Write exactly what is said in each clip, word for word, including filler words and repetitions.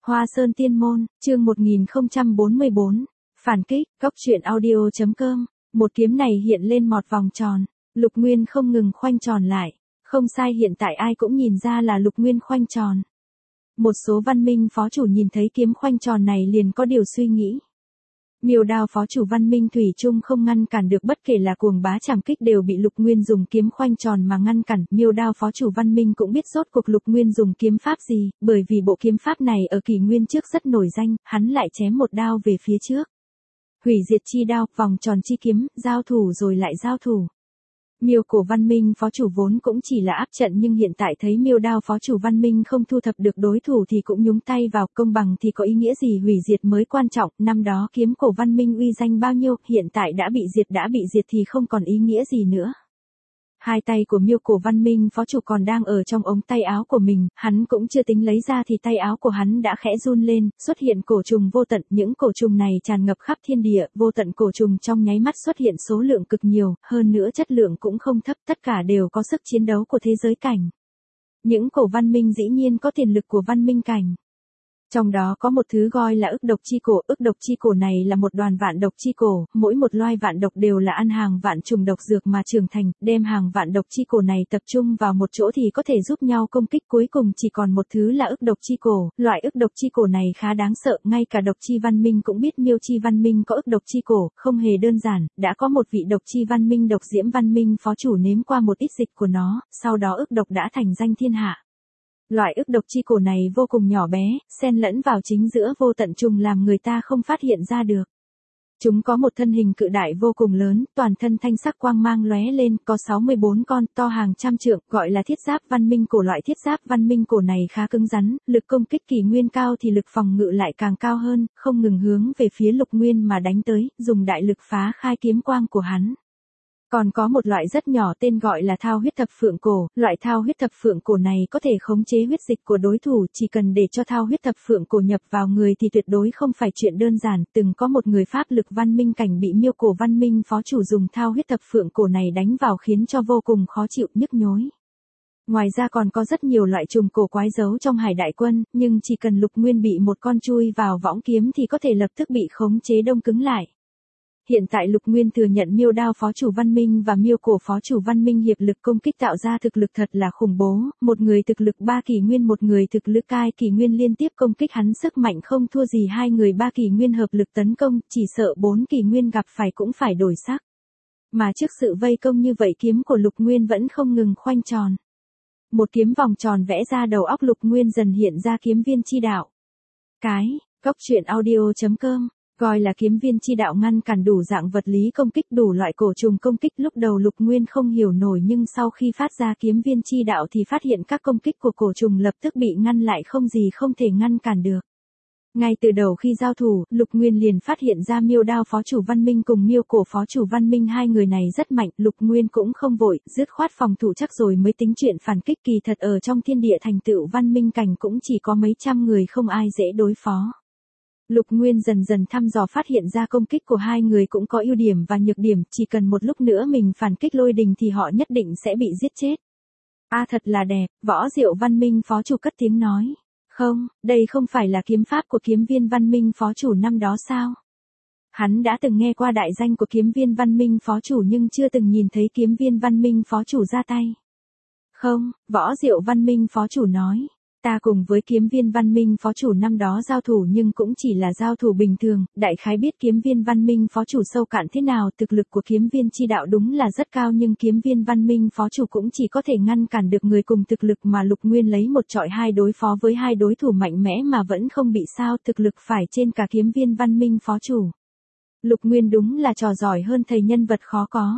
Hoa Sơn Tiên Môn, chương một nghìn không trăm bốn mươi bốn. Phản kích, góc truyện audio.com. Một kiếm này hiện lên một vòng tròn. Lục Nguyên không ngừng khoanh tròn lại. Không sai, hiện tại ai cũng nhìn ra là Lục Nguyên khoanh tròn. Một số văn minh phó chủ nhìn thấy kiếm khoanh tròn này liền có điều suy nghĩ. Miêu Đao phó chủ văn minh thủy chung không ngăn cản được, bất kể là cuồng bá trảm kích đều bị Lục Nguyên dùng kiếm khoanh tròn mà ngăn cản. Miêu Đao phó chủ văn minh cũng biết rốt cuộc Lục Nguyên dùng kiếm pháp gì, bởi vì bộ kiếm pháp này ở kỷ nguyên trước rất nổi danh, hắn lại chém một đao về phía trước. Hủy diệt chi đao, vòng tròn chi kiếm, giao thủ rồi lại giao thủ. Miêu cổ văn minh phó chủ vốn cũng chỉ là áp trận, nhưng hiện tại thấy Miêu Đao phó chủ văn minh không thu thập được đối thủ thì cũng nhúng tay vào. Công bằng thì có ý nghĩa gì, hủy diệt mới quan trọng. Năm đó kiếm cổ văn minh uy danh bao nhiêu, hiện tại đã bị diệt đã bị diệt thì không còn ý nghĩa gì nữa. Hai tay của Miêu cổ văn minh phó chủ còn đang ở trong ống tay áo của mình, hắn cũng chưa tính lấy ra thì tay áo của hắn đã khẽ run lên, xuất hiện cổ trùng vô tận. Những cổ trùng này tràn ngập khắp thiên địa, vô tận cổ trùng trong nháy mắt xuất hiện số lượng cực nhiều, hơn nữa chất lượng cũng không thấp, tất cả đều có sức chiến đấu của thế giới cảnh. Những cổ văn minh dĩ nhiên có tiền lực của văn minh cảnh. Trong đó có một thứ gọi là ức độc chi cổ. Ức độc chi cổ này là một đoàn vạn độc chi cổ, mỗi một loài vạn độc đều là ăn hàng vạn trùng độc dược mà trưởng thành, đem hàng vạn độc chi cổ này tập trung vào một chỗ thì có thể giúp nhau công kích. Cuối cùng chỉ còn một thứ là ức độc chi cổ. Loại ức độc chi cổ này khá đáng sợ, ngay cả độc chi văn minh cũng biết Miêu chi văn minh có ức độc chi cổ, không hề đơn giản. Đã có một vị độc chi văn minh độc diễm văn minh phó chủ nếm qua một ít dịch của nó, sau đó ức độc đã thành danh thiên hạ. Loại ức độc chi cổ này vô cùng nhỏ bé, xen lẫn vào chính giữa vô tận trùng làm người ta không phát hiện ra được. Chúng có một thân hình cự đại vô cùng lớn, toàn thân thanh sắc quang mang lóe lên, có sáu mươi bốn con, to hàng trăm trượng, gọi là thiết giáp văn minh cổ. Loại thiết giáp văn minh cổ này khá cứng rắn, lực công kích kỷ nguyên cao thì lực phòng ngự lại càng cao hơn, không ngừng hướng về phía Lục Nguyên mà đánh tới, dùng đại lực phá khai kiếm quang của hắn. Còn có một loại rất nhỏ tên gọi là thao huyết thập phượng cổ, loại thao huyết thập phượng cổ này có thể khống chế huyết dịch của đối thủ, chỉ cần để cho thao huyết thập phượng cổ nhập vào người thì tuyệt đối không phải chuyện đơn giản. Từng có một người pháp lực văn minh cảnh bị Miêu cổ văn minh phó chủ dùng thao huyết thập phượng cổ này đánh vào khiến cho vô cùng khó chịu, nhức nhối. Ngoài ra còn có rất nhiều loại trùng cổ quái giấu trong hải đại quân, nhưng chỉ cần Lục Nguyên bị một con chui vào võng kiếm thì có thể lập tức bị khống chế đông cứng lại. Hiện tại Lục Nguyên thừa nhận Miêu Đao phó chủ văn minh và Miêu cổ phó chủ văn minh hiệp lực công kích tạo ra thực lực thật là khủng bố, một người thực lực ba kỷ nguyên, một người thực lực hai kỷ nguyên liên tiếp công kích hắn, sức mạnh không thua gì hai người ba kỷ nguyên hợp lực tấn công, chỉ sợ bốn kỷ nguyên gặp phải cũng phải đổi sắc. Mà trước sự vây công như vậy, kiếm của Lục Nguyên vẫn không ngừng khoanh tròn. Một kiếm vòng tròn vẽ ra đầu óc Lục Nguyên dần hiện ra kiếm viên chi đạo. Cái, góc truyện audio.com. Gọi là kiếm viên chi đạo, ngăn cản đủ dạng vật lý công kích, đủ loại cổ trùng công kích. Lúc đầu Lục Nguyên không hiểu nổi, nhưng sau khi phát ra kiếm viên chi đạo thì phát hiện các công kích của cổ trùng lập tức bị ngăn lại, không gì không thể ngăn cản được. Ngay từ đầu khi giao thủ, Lục Nguyên liền phát hiện ra Miêu Đao phó chủ văn minh cùng Miêu cổ phó chủ văn minh hai người này rất mạnh. Lục Nguyên cũng không vội, dứt khoát phòng thủ chắc rồi mới tính chuyện phản kích. Kỳ thật ở trong thiên địa thành tựu văn minh cảnh cũng chỉ có mấy trăm người, không ai dễ đối phó. Lục Nguyên dần dần thăm dò phát hiện ra công kích của hai người cũng có ưu điểm và nhược điểm, chỉ cần một lúc nữa mình phản kích lôi đình thì họ nhất định sẽ bị giết chết. A à, thật là đẹp, Võ Diệu văn minh phó chủ cất tiếng nói. Không, đây không phải là kiếm pháp của kiếm viên văn minh phó chủ năm đó sao? Hắn đã từng nghe qua đại danh của kiếm viên văn minh phó chủ nhưng chưa từng nhìn thấy kiếm viên văn minh phó chủ ra tay. Không, Võ Diệu văn minh phó chủ nói. Ta cùng với kiếm viên văn minh phó chủ năm đó giao thủ nhưng cũng chỉ là giao thủ bình thường, đại khái biết kiếm viên văn minh phó chủ sâu cạn thế nào. Thực lực của kiếm viên chi đạo đúng là rất cao, nhưng kiếm viên văn minh phó chủ cũng chỉ có thể ngăn cản được người cùng thực lực, mà Lục Nguyên lấy một trọi hai đối phó với hai đối thủ mạnh mẽ mà vẫn không bị sao, thực lực phải trên cả kiếm viên văn minh phó chủ. Lục Nguyên đúng là trò giỏi hơn thầy, nhân vật khó có.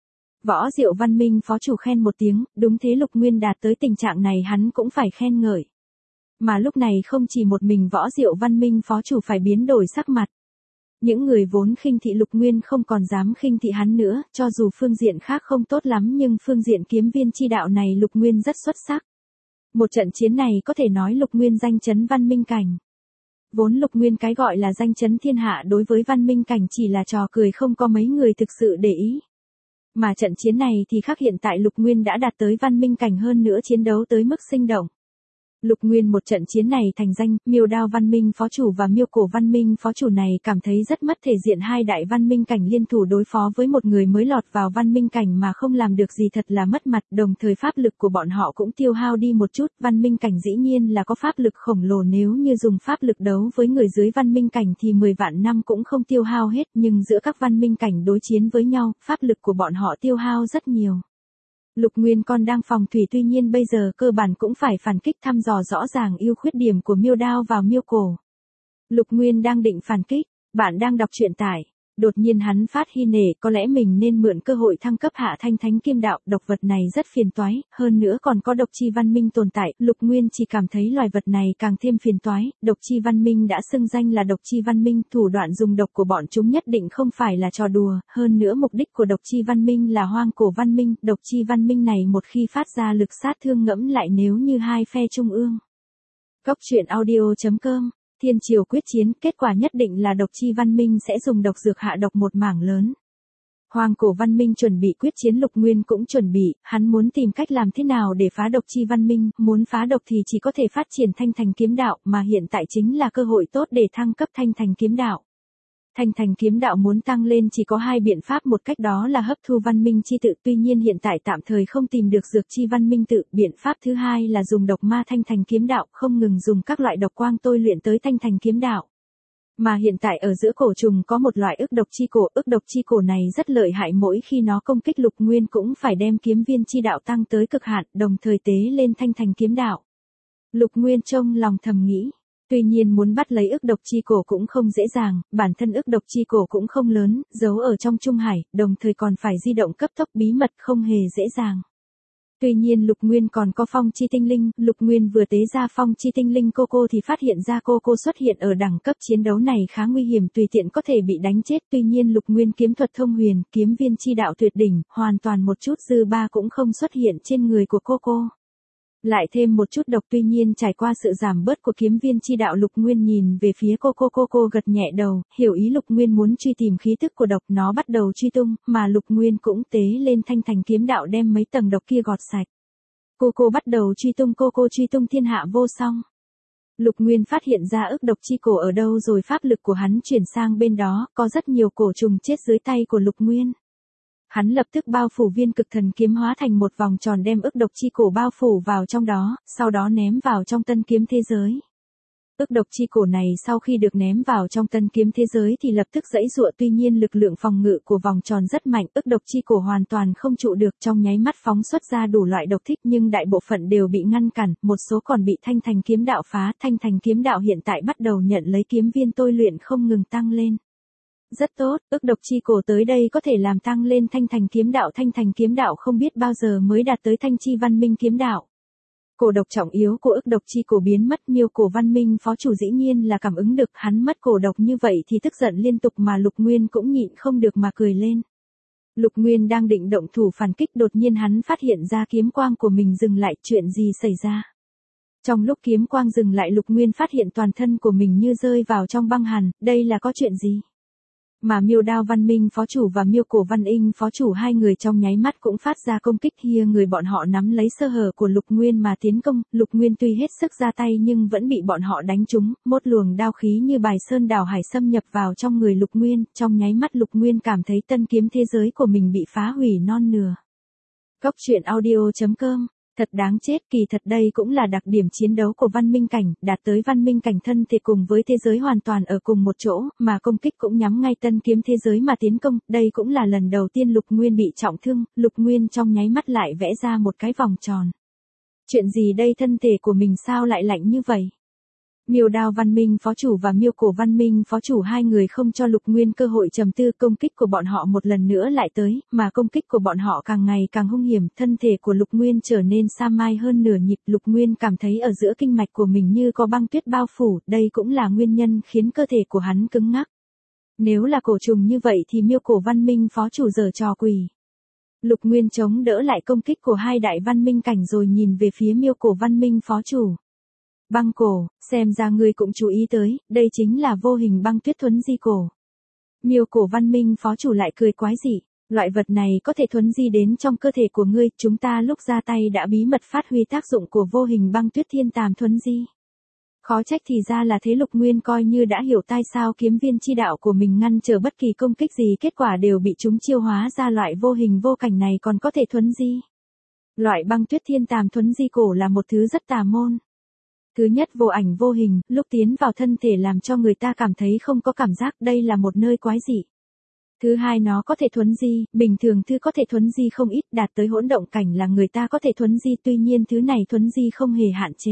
Võ Diệu văn minh phó chủ khen một tiếng, đúng thế, Lục Nguyên đạt tới tình trạng này hắn cũng phải khen ngợi. Mà lúc này không chỉ một mình Võ Diệu văn minh phó chủ phải biến đổi sắc mặt. Những người vốn khinh thị Lục Nguyên không còn dám khinh thị hắn nữa, cho dù phương diện khác không tốt lắm nhưng phương diện kiếm viên chi đạo này Lục Nguyên rất xuất sắc. Một trận chiến này có thể nói Lục Nguyên danh chấn văn minh cảnh. Vốn Lục Nguyên cái gọi là danh chấn thiên hạ đối với văn minh cảnh chỉ là trò cười, không có mấy người thực sự để ý. Mà trận chiến này thì khác, hiện tại Lục Nguyên đã đạt tới văn minh cảnh, hơn nữa chiến đấu tới mức sinh động. Lục Nguyên một trận chiến này thành danh, Miêu Đao Văn Minh phó chủ và Miêu Cổ Văn Minh phó chủ này cảm thấy rất mất thể diện, hai đại văn minh cảnh liên thủ đối phó với một người mới lọt vào văn minh cảnh mà không làm được gì thật là mất mặt, đồng thời pháp lực của bọn họ cũng tiêu hao đi một chút, văn minh cảnh dĩ nhiên là có pháp lực khổng lồ, nếu như dùng pháp lực đấu với người dưới văn minh cảnh thì mười vạn năm cũng không tiêu hao hết, nhưng giữa các văn minh cảnh đối chiến với nhau, pháp lực của bọn họ tiêu hao rất nhiều. Lục Nguyên còn đang phòng thủy, tuy nhiên bây giờ cơ bản cũng phải phản kích, thăm dò rõ ràng ưu khuyết điểm của Miêu Đao vào Miêu Cổ. Lục Nguyên đang định phản kích, bạn đang đọc truyện tải. Đột nhiên hắn phát hy nể, có lẽ mình nên mượn cơ hội thăng cấp hạ thanh thánh kiếm đạo, độc vật này rất phiền toái, hơn nữa còn có độc chi văn minh tồn tại, Lục Nguyên chỉ cảm thấy loài vật này càng thêm phiền toái, độc chi văn minh đã xưng danh là độc chi văn minh, thủ đoạn dùng độc của bọn chúng nhất định không phải là trò đùa, hơn nữa mục đích của độc chi văn minh là hoang cổ văn minh, độc chi văn minh này một khi phát ra lực sát thương ngẫm lại nếu như hai phe trung ương. Góc truyện audio chấm com Thiên triều quyết chiến, kết quả nhất định là độc chi văn minh sẽ dùng độc dược hạ độc một mảng lớn. Hoàng cổ văn minh chuẩn bị quyết chiến, Lục Nguyên cũng chuẩn bị, hắn muốn tìm cách làm thế nào để phá độc chi văn minh, muốn phá độc thì chỉ có thể phát triển thanh thành kiếm đạo, mà hiện tại chính là cơ hội tốt để thăng cấp thanh thành kiếm đạo. Thanh thành kiếm đạo muốn tăng lên chỉ có hai biện pháp, một cách đó là hấp thu văn minh chi tự, tuy nhiên hiện tại tạm thời không tìm được dược chi văn minh tự, biện pháp thứ hai là dùng độc ma thanh thành kiếm đạo, không ngừng dùng các loại độc quang tôi luyện tới thanh thành kiếm đạo. Mà hiện tại ở giữa cổ trùng có một loại ức độc chi cổ, ức độc chi cổ này rất lợi hại, mỗi khi nó công kích Lục Nguyên cũng phải đem kiếm viên chi đạo tăng tới cực hạn, đồng thời tế lên thanh thành kiếm đạo. Lục Nguyên trong lòng thầm nghĩ. Tuy nhiên muốn bắt lấy ức độc chi cổ cũng không dễ dàng, bản thân ức độc chi cổ cũng không lớn, giấu ở trong Trung Hải, đồng thời còn phải di động cấp tốc bí mật, không hề dễ dàng. Tuy nhiên Lục Nguyên còn có phong chi tinh linh, Lục Nguyên vừa tế ra phong chi tinh linh cô cô thì phát hiện ra cô cô xuất hiện ở đẳng cấp chiến đấu này khá nguy hiểm, tùy tiện có thể bị đánh chết, tuy nhiên Lục Nguyên kiếm thuật thông huyền, kiếm viên chi đạo tuyệt đỉnh, hoàn toàn một chút dư ba cũng không xuất hiện trên người của cô cô. Lại thêm một chút độc, tuy nhiên trải qua sự giảm bớt của kiếm viên chi đạo, Lục Nguyên nhìn về phía cô cô cô cô gật nhẹ đầu, hiểu ý Lục Nguyên muốn truy tìm khí tức của độc, nó bắt đầu truy tung, mà Lục Nguyên cũng tế lên thanh thành kiếm đạo đem mấy tầng độc kia gọt sạch. Cô cô bắt đầu truy tung, cô cô truy tung thiên hạ vô song. Lục Nguyên phát hiện ra ức độc chi cổ ở đâu rồi, pháp lực của hắn chuyển sang bên đó, có rất nhiều cổ trùng chết dưới tay của Lục Nguyên. Hắn lập tức bao phủ viên cực thần kiếm hóa thành một vòng tròn đem ức độc chi cổ bao phủ vào trong đó, sau đó ném vào trong tân kiếm thế giới. Ức độc chi cổ này sau khi được ném vào trong tân kiếm thế giới thì lập tức giãy giụa, tuy nhiên lực lượng phòng ngự của vòng tròn rất mạnh, ức độc chi cổ hoàn toàn không trụ được, trong nháy mắt phóng xuất ra đủ loại độc thích nhưng đại bộ phận đều bị ngăn cản, một số còn bị thanh thành kiếm đạo phá, thanh thành kiếm đạo hiện tại bắt đầu nhận lấy kiếm viên tôi luyện không ngừng tăng lên. Rất tốt, ức độc chi cổ tới đây có thể làm tăng lên thanh thành kiếm đạo, thanh thành kiếm đạo không biết bao giờ mới đạt tới thanh chi văn minh kiếm đạo. Cổ độc trọng yếu của ức độc chi cổ biến mất, Miêu Cổ Văn Minh phó chủ dĩ nhiên là cảm ứng được, hắn mất cổ độc như vậy thì tức giận liên tục, mà Lục Nguyên cũng nhịn không được mà cười lên. Lục Nguyên đang định động thủ phản kích, đột nhiên hắn phát hiện ra kiếm quang của mình dừng lại, chuyện gì xảy ra? Trong lúc kiếm quang dừng lại, Lục Nguyên phát hiện toàn thân của mình như rơi vào trong băng hàn, đây là có chuyện gì? Mà Miêu Đao Văn Minh phó chủ và Miêu Cổ Văn Inh phó chủ hai người trong nháy mắt cũng phát ra công kích, kia người bọn họ nắm lấy sơ hở của Lục Nguyên mà tiến công, Lục Nguyên tuy hết sức ra tay nhưng vẫn bị bọn họ đánh trúng, một luồng đao khí như bài sơn đảo hải xâm nhập vào trong người Lục Nguyên, trong nháy mắt Lục Nguyên cảm thấy tân kiếm thế giới của mình bị phá hủy non nửa. Góc truyện audio chấm com Thật đáng chết, kỳ thật đây cũng là đặc điểm chiến đấu của văn minh cảnh, đạt tới văn minh cảnh thân thể cùng với thế giới hoàn toàn ở cùng một chỗ, mà công kích cũng nhắm ngay tân kiếm thế giới mà tiến công, đây cũng là lần đầu tiên Lục Nguyên bị trọng thương, Lục Nguyên trong nháy mắt lại vẽ ra một cái vòng tròn. Chuyện gì đây, thân thể của mình sao lại lạnh như vậy? Miêu Đao Văn Minh phó chủ và Miêu Cổ Văn Minh phó chủ hai người không cho Lục Nguyên cơ hội trầm tư, công kích của bọn họ một lần nữa lại tới, mà công kích của bọn họ càng ngày càng hung hiểm, thân thể của Lục Nguyên trở nên sa mai hơn nửa nhịp, Lục Nguyên cảm thấy ở giữa kinh mạch của mình như có băng tuyết bao phủ, đây cũng là nguyên nhân khiến cơ thể của hắn cứng ngắc. Nếu là cổ trùng như vậy thì Miêu Cổ Văn Minh phó chủ giở trò quỷ. Lục Nguyên chống đỡ lại công kích của hai đại văn minh cảnh rồi nhìn về phía Miêu Cổ Văn Minh phó chủ. Băng cổ, xem ra ngươi cũng chú ý tới, đây chính là vô hình băng tuyết thuấn di cổ. Miêu Cổ Văn Minh phó chủ lại cười quái dị. Loại vật này có thể thuấn di đến trong cơ thể của ngươi, chúng ta lúc ra tay đã bí mật phát huy tác dụng của vô hình băng tuyết thiên tàm thuấn di. Khó trách thì ra là thế. Lục Nguyên coi như đã hiểu tại sao kiếm viên chi đạo của mình ngăn trở bất kỳ công kích gì kết quả đều bị chúng chiêu hóa ra loại vô hình vô cảnh này còn có thể thuấn di. Loại băng tuyết thiên tàm thuấn di cổ là một thứ rất tà môn. Thứ nhất, vô ảnh vô hình, lúc tiến vào thân thể làm cho người ta cảm thấy không có cảm giác đây là một nơi quái dị. Thứ hai, nó có thể thuấn di, bình thường thứ có thể thuấn di không ít, đạt tới hỗn động cảnh là người ta có thể thuấn di, tuy nhiên thứ này thuấn di không hề hạn chế.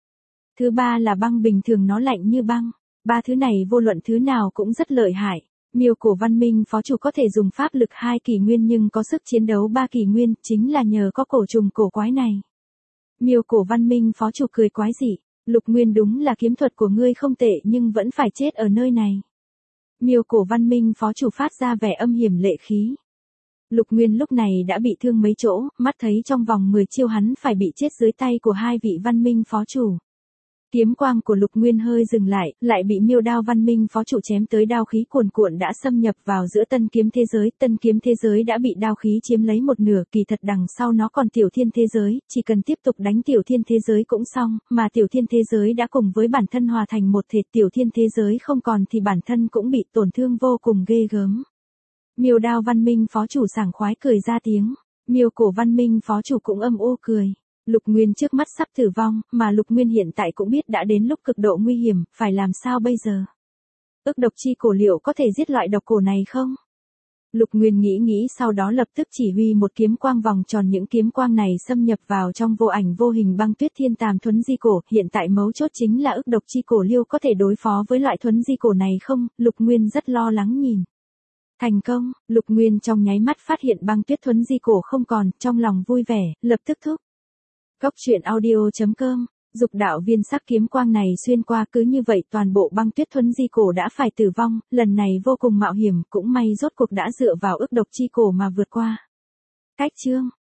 Thứ ba là băng, bình thường nó lạnh như băng. Ba thứ này vô luận thứ nào cũng rất lợi hại. Miêu cổ văn minh phó chủ có thể dùng pháp lực hai kỷ nguyên nhưng có sức chiến đấu ba kỷ nguyên, chính là nhờ có cổ trùng cổ quái này. Miêu cổ văn minh phó chủ cười quái dị, Lục Nguyên đúng là kiếm thuật của ngươi không tệ nhưng vẫn phải chết ở nơi này. Miêu cổ văn minh phó chủ phát ra vẻ âm hiểm lệ khí. Lục Nguyên lúc này đã bị thương mấy chỗ, mắt thấy trong vòng mười chiêu hắn phải bị chết dưới tay của hai vị văn minh phó chủ. Kiếm quang của Lục Nguyên hơi dừng lại, lại bị miêu đao văn minh phó chủ chém tới, đao khí cuồn cuộn đã xâm nhập vào giữa tân kiếm thế giới, tân kiếm thế giới đã bị đao khí chiếm lấy một nửa, kỳ thật đằng sau nó còn tiểu thiên thế giới, chỉ cần tiếp tục đánh tiểu thiên thế giới cũng xong, mà tiểu thiên thế giới đã cùng với bản thân hòa thành một thể, tiểu thiên thế giới không còn thì bản thân cũng bị tổn thương vô cùng ghê gớm. Miêu đao văn minh phó chủ sảng khoái cười ra tiếng, miêu cổ văn minh phó chủ cũng âm u cười. Lục Nguyên trước mắt sắp tử vong, mà Lục Nguyên hiện tại cũng biết đã đến lúc cực độ nguy hiểm, phải làm sao bây giờ? Ức độc chi cổ liệu có thể giết loại độc cổ này không? Lục Nguyên nghĩ nghĩ sau đó lập tức chỉ huy một kiếm quang vòng tròn, những kiếm quang này xâm nhập vào trong vô ảnh vô hình băng tuyết thiên tàm thuấn di cổ, hiện tại mấu chốt chính là ức độc chi cổ liêu có thể đối phó với loại thuấn di cổ này không? Lục Nguyên rất lo lắng nhìn. Thành công, Lục Nguyên trong nháy mắt phát hiện băng tuyết thuấn di cổ không còn, trong lòng vui vẻ, lập tức thúc. Góc truyện audio chấm com, dục đạo viên sắc kiếm quang này xuyên qua, cứ như vậy toàn bộ băng tuyết thuấn di cổ đã phải tử vong, lần này vô cùng mạo hiểm, cũng may rốt cuộc đã dựa vào ức độc chi cổ mà vượt qua. Cách chương